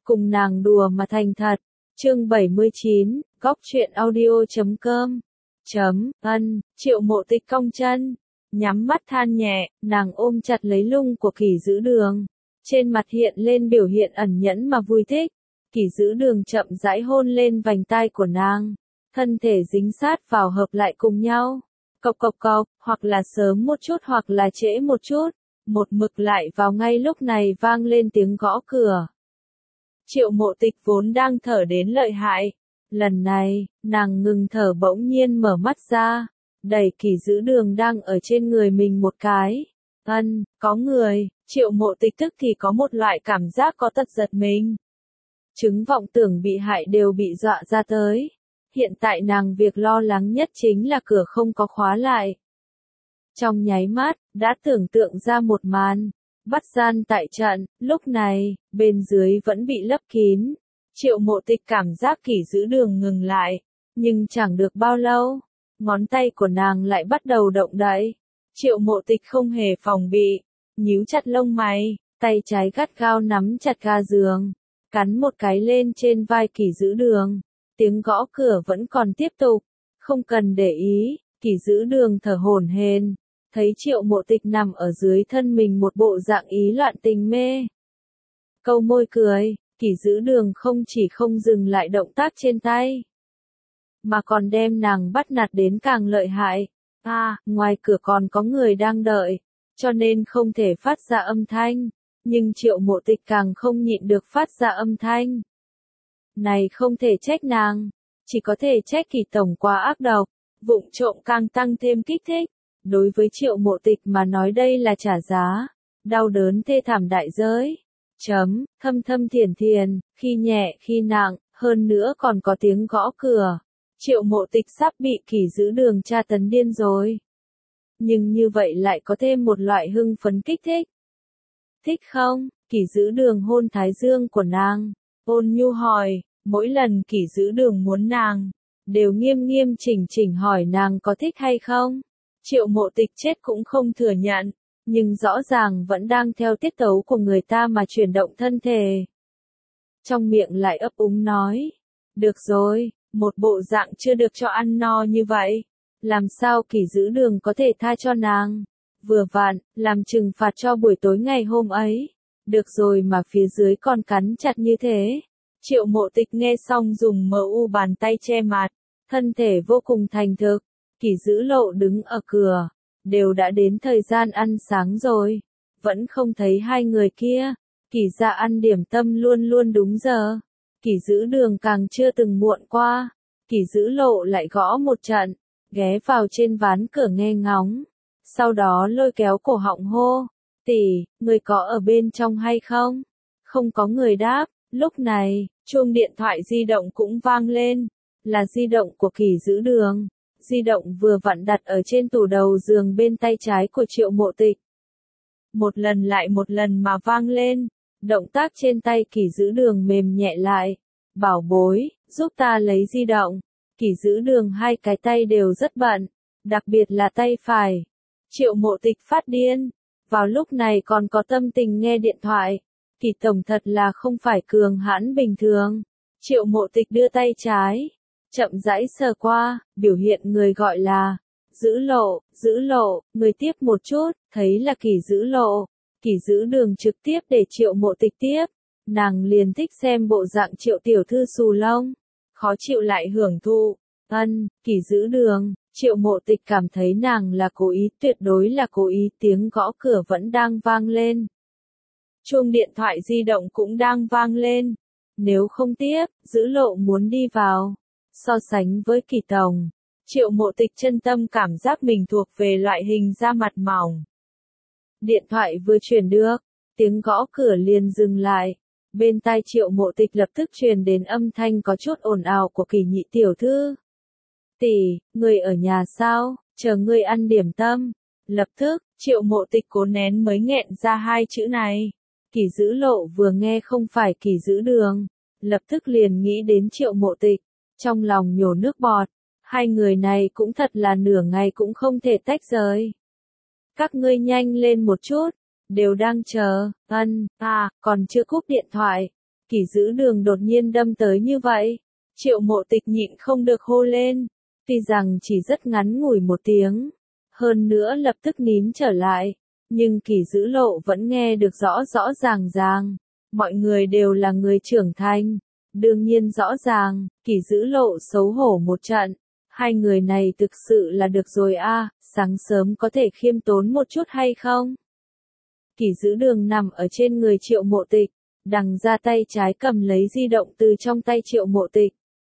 cùng nàng đùa mà thành thật. Chương 79, góc truyện audio.com. Triệu Mộ Tịch cong chân, nhắm mắt than nhẹ, nàng ôm chặt lấy lung của Kỷ Dữ Đường. Trên mặt hiện lên biểu hiện ẩn nhẫn mà vui thích. Kỷ Dữ Đường chậm rãi hôn lên vành tai của nàng. Thân thể dính sát vào hợp lại cùng nhau. Cộc cộc cộc, hoặc là sớm một chút hoặc là trễ một chút. Một mực lại vào ngay lúc này vang lên tiếng gõ cửa. Triệu Mộ Tịch vốn đang thở đến lợi hại. Lần này, nàng ngừng thở bỗng nhiên mở mắt ra. Đẩy Kỷ Dữ Đường đang ở trên người mình một cái. Có người. Triệu Mộ Tịch tức thì có một loại cảm giác có tật giật mình. Chứng vọng tưởng bị hại đều bị dọa ra tới. Hiện tại nàng việc lo lắng nhất chính là cửa không có khóa lại. Trong nháy mắt, đã tưởng tượng ra một màn. Bắt gian tại trận, lúc này, bên dưới vẫn bị lấp kín. Triệu Mộ Tịch cảm giác Kỷ Dữ Đường ngừng lại. Nhưng chẳng được bao lâu, ngón tay của nàng lại bắt đầu động đậy. Triệu Mộ Tịch không hề phòng bị. Nhíu chặt lông mày, tay trái gắt gao nắm chặt ga giường. Cắn một cái lên trên vai Kỷ Dữ Đường. Tiếng gõ cửa vẫn còn tiếp tục. Không cần để ý, Kỷ Dữ Đường thở hổn hển. Thấy Triệu Mộ Tịch nằm ở dưới thân mình một bộ dạng ý loạn tình mê. Câu môi cười, Kỷ Dữ Đường không chỉ không dừng lại động tác trên tay. Mà còn đem nàng bắt nạt đến càng lợi hại. Ngoài cửa còn có người đang đợi. Cho nên không thể phát ra âm thanh. Nhưng Triệu Mộ Tịch càng không nhịn được phát ra âm thanh. Này không thể trách nàng. Chỉ có thể trách Kỷ tổng quá ác độc. Vụng trộm càng tăng thêm kích thích. Đối với Triệu Mộ Tịch mà nói đây là trả giá. Đau đớn thê thảm đại giới. Thâm thâm thiền thiền, khi nhẹ khi nặng, hơn nữa còn có tiếng gõ cửa. Triệu Mộ Tịch sắp bị Kỷ Dữ Đường tra tấn điên rồi. Nhưng như vậy lại có thêm một loại hưng phấn kích thích. Thích không? Kỷ Dữ Đường hôn thái dương của nàng. Ôn nhu hỏi, mỗi lần Kỷ Dữ Đường muốn nàng, đều nghiêm nghiêm chỉnh chỉnh hỏi nàng có thích hay không. Triệu Mộ Tịch chết cũng không thừa nhận, nhưng rõ ràng vẫn đang theo tiết tấu của người ta mà chuyển động thân thể. Trong miệng lại ấp úng nói, được rồi, một bộ dạng chưa được cho ăn no như vậy. Làm sao Kỷ Dữ Đường có thể tha cho nàng? Vừa vặn, làm trừng phạt cho buổi tối ngày hôm ấy. Được rồi mà phía dưới còn cắn chặt như thế. Triệu Mộ Tịch nghe xong dùng mu bàn tay che mặt. Thân thể vô cùng thành thực. Kỷ Dữ Lộ đứng ở cửa. Đều đã đến thời gian ăn sáng rồi. Vẫn không thấy hai người kia. Kỷ gia ăn điểm tâm luôn luôn đúng giờ. Kỷ Dữ Đường càng chưa từng muộn qua. Kỷ Dữ Lộ lại gõ một trận. Ghé vào trên ván cửa nghe ngóng. Sau đó lôi kéo cổ họng hô. Tỷ, người có ở bên trong hay không? Không có người đáp. Lúc này, chuông điện thoại di động cũng vang lên. Là di động của Kỷ Dữ Đường. Di động vừa vặn đặt ở trên tủ đầu giường bên tay trái của Triệu Mộ Tịch. Một lần lại một lần mà vang lên. Động tác trên tay Kỷ Dữ Đường mềm nhẹ lại. Bảo bối, giúp ta lấy di động. Kỷ Dữ Đường hai cái tay đều rất bận. Đặc biệt là tay phải. Triệu Mộ Tịch phát điên. Vào lúc này còn có tâm tình nghe điện thoại. Kỷ tổng thật là không phải cường hãn bình thường. Triệu Mộ Tịch đưa tay trái. Chậm rãi sờ qua, biểu hiện người gọi là Dữ Lộ, người tiếp một chút, thấy là Kỷ Dữ Lộ. Kỷ Dữ Đường trực tiếp để Triệu Mộ Tịch tiếp. Nàng liền thích xem bộ dạng Triệu tiểu thư xù lông. Khó chịu lại hưởng thụ. Kỷ Dữ Đường, Triệu Mộ Tịch cảm thấy nàng là cố ý, tuyệt đối là cố ý. Tiếng gõ cửa vẫn đang vang lên. Chuông điện thoại di động cũng đang vang lên. Nếu không tiếp, Dữ Lộ muốn đi vào. So sánh với Kỷ tổng, Triệu Mộ Tịch chân tâm cảm giác mình thuộc về loại hình da mặt mỏng. Điện thoại vừa truyền được, tiếng gõ cửa liền dừng lại. Bên tai Triệu Mộ Tịch lập tức truyền đến âm thanh có chút ồn ào của Kỷ nhị tiểu thư. Tỷ, người ở nhà sao, chờ ngươi ăn điểm tâm. Lập tức, Triệu Mộ Tịch cố nén mới nghẹn ra hai chữ này. Kỷ Dữ Lộ vừa nghe không phải Kỷ Dữ Đường, lập tức liền nghĩ đến Triệu Mộ Tịch. Trong lòng nhổ nước bọt, hai người này cũng thật là nửa ngày cũng không thể tách rời. Các ngươi nhanh lên một chút, đều đang chờ. Còn chưa cúp điện thoại. Kỷ Dữ Đường đột nhiên đâm tới như vậy. Triệu Mộ Tịch nhịn không được hô lên. Tuy rằng chỉ rất ngắn ngủi một tiếng. Hơn nữa lập tức nín trở lại. Nhưng Kỷ Dữ Lộ vẫn nghe được rõ rõ ràng ràng. Mọi người đều là người trưởng thành. Đương nhiên rõ ràng, Kỷ Dữ Lộ xấu hổ một trận. Hai người này thực sự là được rồi a, sáng sớm có thể khiêm tốn một chút hay không? Kỷ Dữ Đường nằm ở trên người Triệu Mộ Tịch, đằng ra tay trái cầm lấy di động từ trong tay Triệu Mộ Tịch.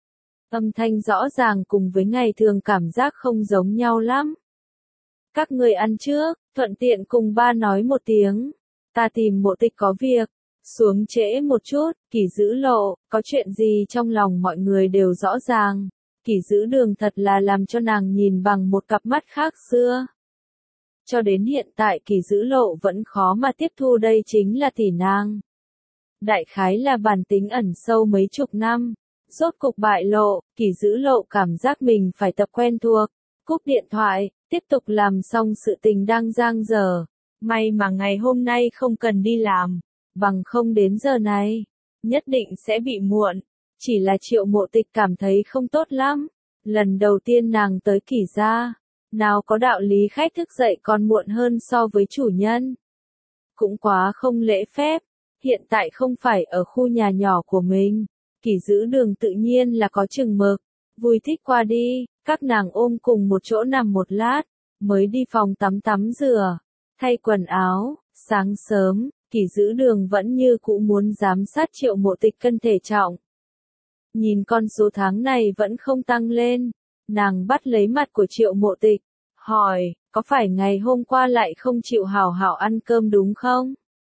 Âm thanh rõ ràng cùng với ngày thường cảm giác không giống nhau lắm. Các người ăn trước, thuận tiện cùng ba nói một tiếng. Ta tìm Mộ Tịch có việc. Xuống trễ một chút, Kỷ Dữ Lộ, có chuyện gì trong lòng mọi người đều rõ ràng. Kỷ Dữ Đường thật là làm cho nàng nhìn bằng một cặp mắt khác xưa. Cho đến hiện tại Kỷ Dữ Lộ vẫn khó mà tiếp thu đây chính là tỷ nàng. Đại khái là bản tính ẩn sâu mấy chục năm. Rốt cục bại lộ, Kỷ Dữ Lộ cảm giác mình phải tập quen thuộc. Cúp điện thoại, tiếp tục làm xong sự tình đang dang dở. May mà ngày hôm nay không cần đi làm. Bằng không đến giờ này, nhất định sẽ bị muộn. Chỉ là Triệu Mộ Tịch cảm thấy không tốt lắm. Lần đầu tiên nàng tới Kỷ gia, nào có đạo lý khách thức dậy còn muộn hơn so với chủ nhân. Cũng quá không lễ phép. Hiện tại không phải ở khu nhà nhỏ của mình. Kỷ Dữ Đường tự nhiên là có chừng mực. Vui thích qua đi, các nàng ôm cùng một chỗ nằm một lát, mới đi phòng tắm rửa, thay quần áo. Sáng sớm, Kỷ Dữ Đường vẫn như cũ muốn giám sát Triệu Mộ Tịch cân thể trọng. Nhìn con số tháng này vẫn không tăng lên, nàng bắt lấy mặt của Triệu Mộ Tịch, hỏi, có phải ngày hôm qua lại không chịu hảo hảo ăn cơm đúng không?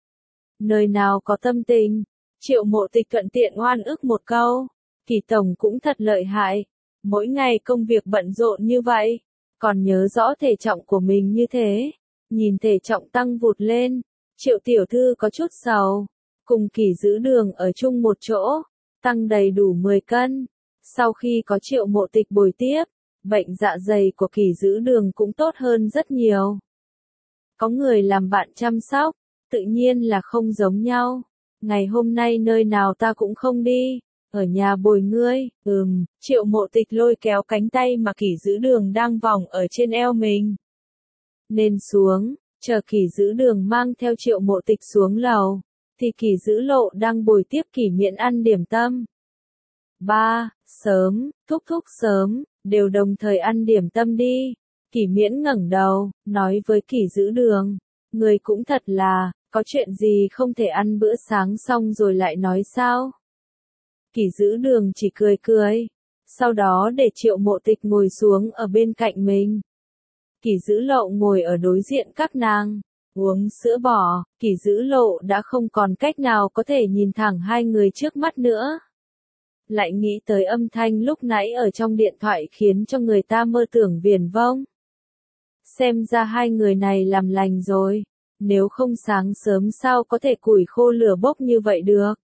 Nơi nào có tâm tình? Triệu Mộ Tịch thuận tiện oan ức một câu, Kỷ tổng cũng thật lợi hại, mỗi ngày công việc bận rộn như vậy, còn nhớ rõ thể trọng của mình như thế, nhìn thể trọng tăng vụt lên, Triệu tiểu thư có chút sầu, cùng Kỷ Dữ Đường ở chung một chỗ, tăng đầy đủ 10 cân. Sau khi có Triệu Mộ Tịch bồi tiếp, bệnh dạ dày của Kỷ Dữ Đường cũng tốt hơn rất nhiều. Có người làm bạn chăm sóc, tự nhiên là không giống nhau. Ngày hôm nay nơi nào ta cũng không đi, ở nhà bồi ngươi. Triệu Mộ Tịch lôi kéo cánh tay mà Kỷ Dữ Đường đang vòng ở trên eo mình. Nên xuống, chờ Kỷ Dữ Đường mang theo Triệu Mộ Tịch xuống lầu, thì Kỷ Dữ Lộ đang bồi tiếp Kỷ Miễn ăn điểm tâm. Ba, sớm, thúc sớm, đều đồng thời ăn điểm tâm đi. Kỷ Miễn ngẩng đầu, nói với Kỷ Dữ Đường, người cũng thật là, có chuyện gì không thể ăn bữa sáng xong rồi lại nói sao? Kỷ Dữ Đường chỉ cười, sau đó để Triệu Mộ Tịch ngồi xuống ở bên cạnh mình. Kỷ Dữ Lộ ngồi ở đối diện các nàng, uống sữa bò. Kỷ Dữ Lộ đã không còn cách nào có thể nhìn thẳng hai người trước mắt nữa. Lại nghĩ tới âm thanh lúc nãy ở trong điện thoại khiến cho người ta mơ tưởng viển vông. Xem ra hai người này làm lành rồi, nếu không sáng sớm sao có thể củi khô lửa bốc như vậy được.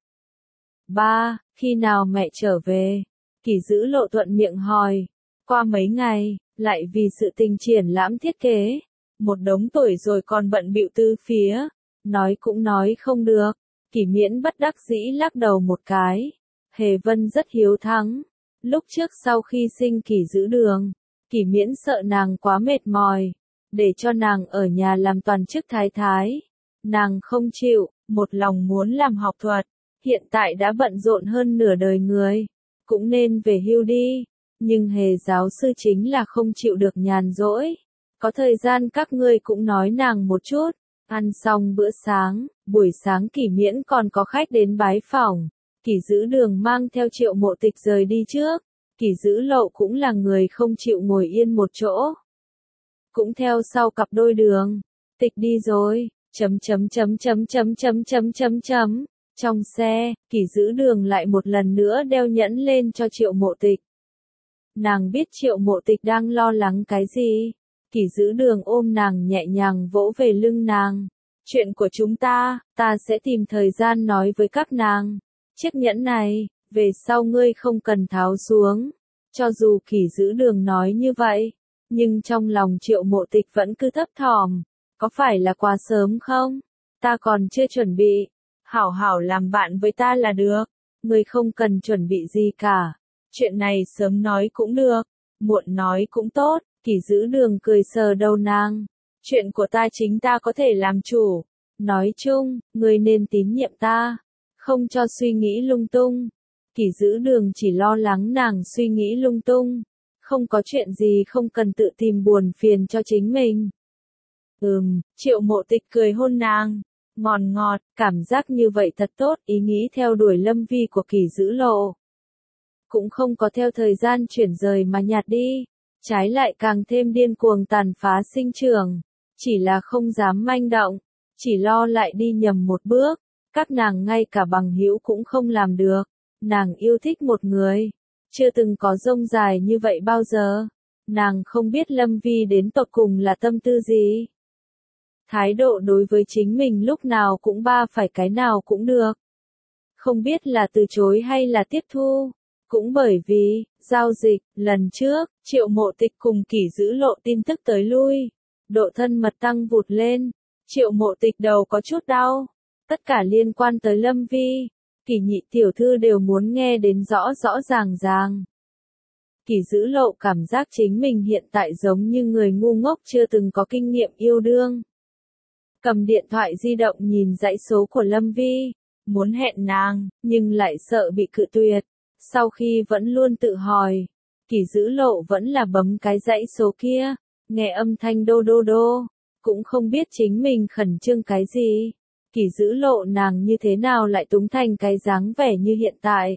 Ba, khi nào mẹ trở về? Kỷ Dữ Lộ thuận miệng hỏi. Qua mấy ngày, lại vì sự tình triển lãm thiết kế, một đống tuổi rồi còn bận bịu tư phía, nói cũng nói không được. Kỷ Miễn bất đắc dĩ lắc đầu một cái. Hề Vân rất hiếu thắng. Lúc trước sau khi sinh Kỷ Dữ Đường, Kỷ Miễn sợ nàng quá mệt mỏi, để cho nàng ở nhà làm toàn chức thái thái. Nàng không chịu, một lòng muốn làm học thuật, hiện tại đã bận rộn hơn nửa đời người, cũng nên về hưu đi. Nhưng Hề giáo sư chính là không chịu được nhàn rỗi. Có thời gian các ngươi cũng nói nàng một chút. Ăn xong bữa sáng, buổi sáng Kỷ Miễn còn có khách đến bái phỏng. Kỷ Dữ Đường mang theo Triệu Mộ Tịch rời đi trước. Kỷ Dữ Lộ cũng là người không chịu ngồi yên một chỗ. Cũng theo sau cặp đôi Đường. Tịch đi rồi. Trong xe, Kỷ Dữ Đường lại một lần nữa đeo nhẫn lên cho Triệu Mộ Tịch. Nàng biết Triệu Mộ Tịch đang lo lắng cái gì. Kỷ Dữ Đường ôm nàng nhẹ nhàng vỗ về lưng nàng. Chuyện của chúng ta sẽ tìm thời gian nói với các nàng. Chiếc nhẫn này, về sau ngươi không cần tháo xuống. Cho dù Kỷ Dữ Đường nói như vậy, nhưng trong lòng Triệu Mộ Tịch vẫn cứ thấp thỏm. Có phải là quá sớm không? Ta còn chưa chuẩn bị. hảo hảo làm bạn với ta là được. Ngươi không cần chuẩn bị gì cả. Chuyện này sớm nói cũng được, muộn nói cũng tốt. Kỷ Dữ Đường cười sờ đầu nàng. Chuyện của ta chính ta có thể làm chủ. Nói chung, ngươi nên tín nhiệm ta, không cho suy nghĩ lung tung. Kỷ Dữ Đường chỉ lo lắng nàng suy nghĩ lung tung. Không có chuyện gì không cần tự tìm buồn phiền cho chính mình. Triệu Mộ Tịch cười hôn nàng. Ngọt, cảm giác như vậy thật tốt, ý nghĩ theo đuổi Lâm Vi của Kỷ Dữ Lộ. Cũng không có theo thời gian chuyển rời mà nhạt đi. Trái lại càng thêm điên cuồng tàn phá sinh trưởng. Chỉ là không dám manh động. Chỉ lo lại đi nhầm một bước. Các nàng ngay cả bằng hữu cũng không làm được. Nàng yêu thích một người. Chưa từng có rông dài như vậy bao giờ. Nàng không biết Lâm Vi đến tột cùng là tâm tư gì. Thái độ đối với chính mình lúc nào cũng phải cái nào cũng được. Không biết là từ chối hay là tiếp thu. Cũng bởi vì, giao dịch, lần trước, Triệu Mộ Tịch cùng Kỷ Dữ Lộ tin tức tới lui. Độ thân mật tăng vụt lên. Triệu Mộ Tịch đầu có chút đau. Tất cả liên quan tới Lâm Vi. Kỷ nhị tiểu thư đều muốn nghe đến rõ ràng. Kỷ Dữ Lộ cảm giác chính mình hiện tại giống như người ngu ngốc chưa từng có kinh nghiệm yêu đương. Cầm điện thoại di động nhìn dãy số của Lâm Vi, muốn hẹn nàng, nhưng lại sợ bị cự tuyệt. Sau khi vẫn luôn tự hỏi, Kỷ Dữ Lộ vẫn là bấm cái dãy số kia, nghe âm thanh đô, cũng không biết chính mình khẩn trương cái gì. Kỷ Dữ Lộ nàng như thế nào lại túng thành cái dáng vẻ như hiện tại.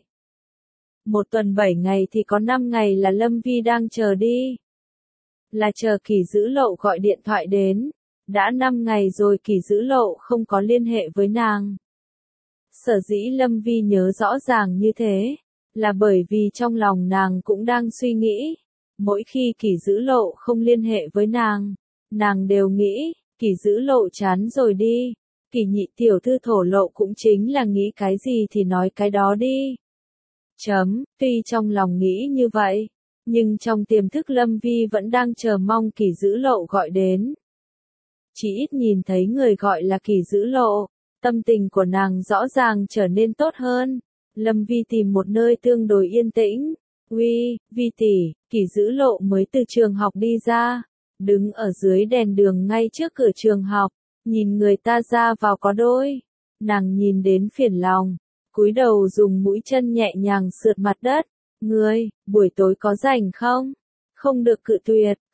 Một tuần 7 ngày thì có 5 ngày là Lâm Vi đang chờ đi. Là chờ Kỷ Dữ Lộ gọi điện thoại đến. Đã 5 ngày rồi Kỷ Dữ Lộ không có liên hệ với nàng. Sở dĩ Lâm Vi nhớ rõ ràng như thế, là bởi vì trong lòng nàng cũng đang suy nghĩ. Mỗi khi Kỷ Dữ Lộ không liên hệ với nàng đều nghĩ, Kỷ Dữ Lộ chán rồi đi. Kỷ nhị tiểu thư thổ lộ cũng chính là nghĩ cái gì thì nói cái đó đi. Tuy trong lòng nghĩ như vậy, nhưng trong tiềm thức Lâm Vi vẫn đang chờ mong Kỷ Dữ Lộ gọi đến. Chỉ ít nhìn thấy người gọi là Kỷ Dữ Lộ, tâm tình của nàng rõ ràng trở nên tốt hơn. Lâm Vi tìm một nơi tương đối yên tĩnh. Vi tỷ, Kỷ Dữ Lộ mới từ trường học đi ra, đứng ở dưới đèn đường ngay trước cửa trường học, nhìn người ta ra vào có đôi. Nàng nhìn đến phiền lòng, cúi đầu dùng mũi chân nhẹ nhàng sượt mặt đất. Ngươi, buổi tối có rảnh không? Không được cự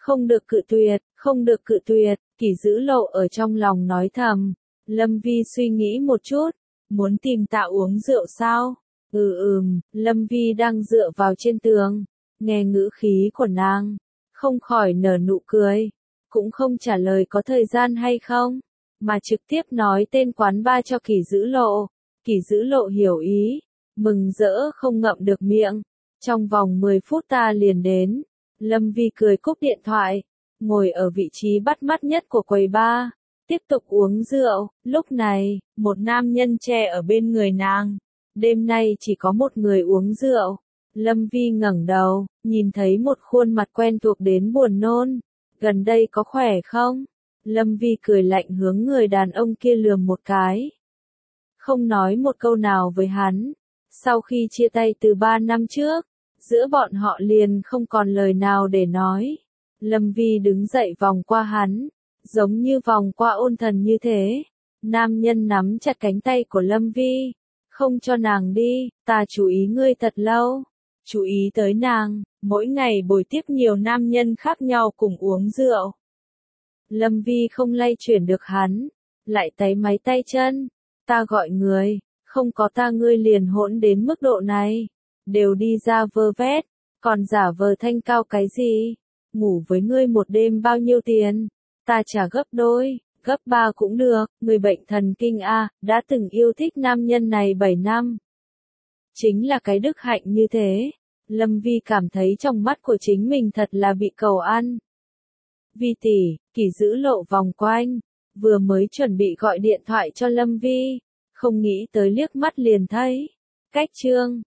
tuyệt. Kỷ Dữ Lộ ở trong lòng nói thầm. Lâm Vi suy nghĩ một chút, muốn tìm tạ uống rượu sao? Lâm Vi đang dựa vào trên tường, nghe ngữ khí của nàng, không khỏi nở nụ cười, cũng không trả lời có thời gian hay không, mà trực tiếp nói tên quán bar cho Kỷ Dữ Lộ. Kỷ Dữ Lộ hiểu ý, mừng rỡ không ngậm được miệng. Trong vòng 10 phút ta liền đến. Lâm Vi cười cúp điện thoại, ngồi ở vị trí bắt mắt nhất của quầy bar, tiếp tục uống rượu. Lúc này, một nam nhân che ở bên người nàng. Đêm nay chỉ có một người uống rượu. Lâm Vi ngẩng đầu, nhìn thấy một khuôn mặt quen thuộc đến buồn nôn. Gần đây có khỏe không? Lâm Vi cười lạnh hướng người đàn ông kia lườm một cái. Không nói một câu nào với hắn. Sau khi chia tay từ 3 năm trước, giữa bọn họ liền không còn lời nào để nói. Lâm Vi đứng dậy vòng qua hắn, giống như vòng qua ôn thần như thế. Nam nhân nắm chặt cánh tay của Lâm Vi, không cho nàng đi. Ta chú ý ngươi thật lâu, chú ý tới nàng, mỗi ngày bồi tiếp nhiều nam nhân khác nhau cùng uống rượu. Lâm Vi không lay chuyển được hắn, lại táy máy tay chân. Ta gọi người, không có ta ngươi liền hỗn đến mức độ này, đều đi ra vơ vét, còn giả vờ thanh cao cái gì? Ngủ với ngươi một đêm bao nhiêu tiền? Ta trả gấp đôi, gấp 3 cũng được. Người bệnh thần kinh a, đã từng yêu thích nam nhân này 7 năm. Chính là cái đức hạnh như thế. Lâm Vi cảm thấy trong mắt của chính mình thật là bị cầu ăn. Vi tỷ, Kỷ Dữ Lộ vòng quanh, vừa mới chuẩn bị gọi điện thoại cho Lâm Vi, không nghĩ tới liếc mắt liền thấy. Cách chương